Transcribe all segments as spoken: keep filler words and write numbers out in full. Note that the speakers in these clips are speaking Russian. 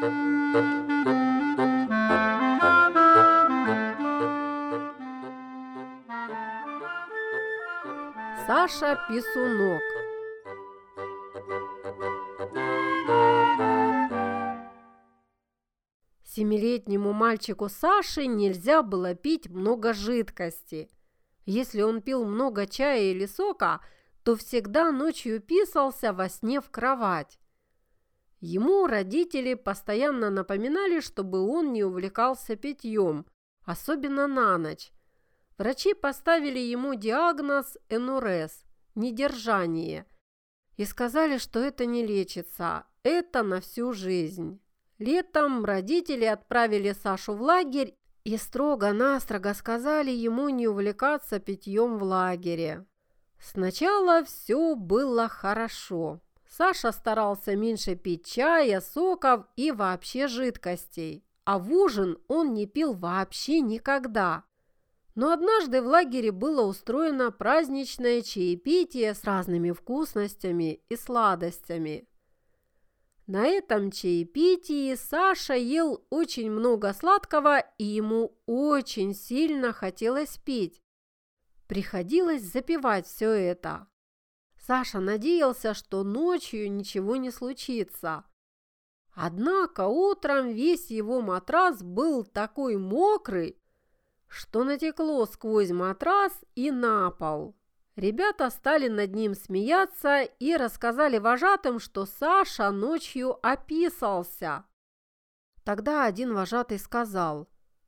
Саша Писунок. Семилетнему мальчику Саше нельзя было пить много жидкости. Если он пил много чая или сока, то всегда ночью писался во сне в кровать. Ему родители постоянно напоминали, чтобы он не увлекался питьем, особенно на ночь. Врачи поставили ему диагноз энурез – недержание, и сказали, что это не лечится, это на всю жизнь. Летом родители отправили Сашу в лагерь и строго-настрого сказали ему не увлекаться питьем в лагере. Сначала все было хорошо. Саша старался меньше пить чая, соков и вообще жидкостей, а в ужин он не пил вообще никогда. Но однажды в лагере было устроено праздничное чаепитие с разными вкусностями и сладостями. На этом чаепитии Саша ел очень много сладкого, и ему очень сильно хотелось пить. Приходилось запивать все это. Саша надеялся, что ночью ничего не случится. Однако утром весь его матрас был такой мокрый, что натекло сквозь матрас и на пол. Ребята стали над ним смеяться и рассказали вожатым, что Саша ночью описался. Тогда один вожатый сказал: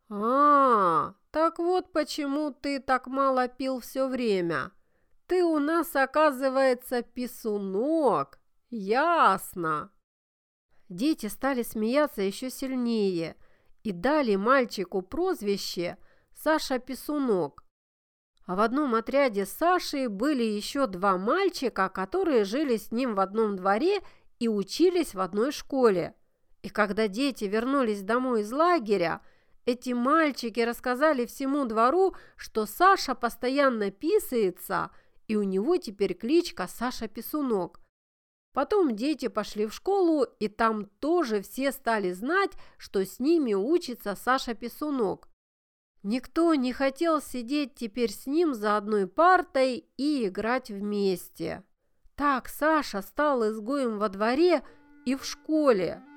«А, так вот почему ты так мало пил все время. Ты у нас, оказывается, писунок. Ясно». Дети стали смеяться еще сильнее и дали мальчику прозвище Саша Писунок. А в одном отряде Саши были еще два мальчика, которые жили с ним в одном дворе и учились в одной школе. И когда дети вернулись домой из лагеря, эти мальчики рассказали всему двору, что Саша постоянно писается, и у него теперь кличка Саша Писунок. Потом дети пошли в школу, и там тоже все стали знать, что с ними учится Саша Писунок. Никто не хотел сидеть теперь с ним за одной партой и играть вместе. Так Саша стал изгоем во дворе и в школе.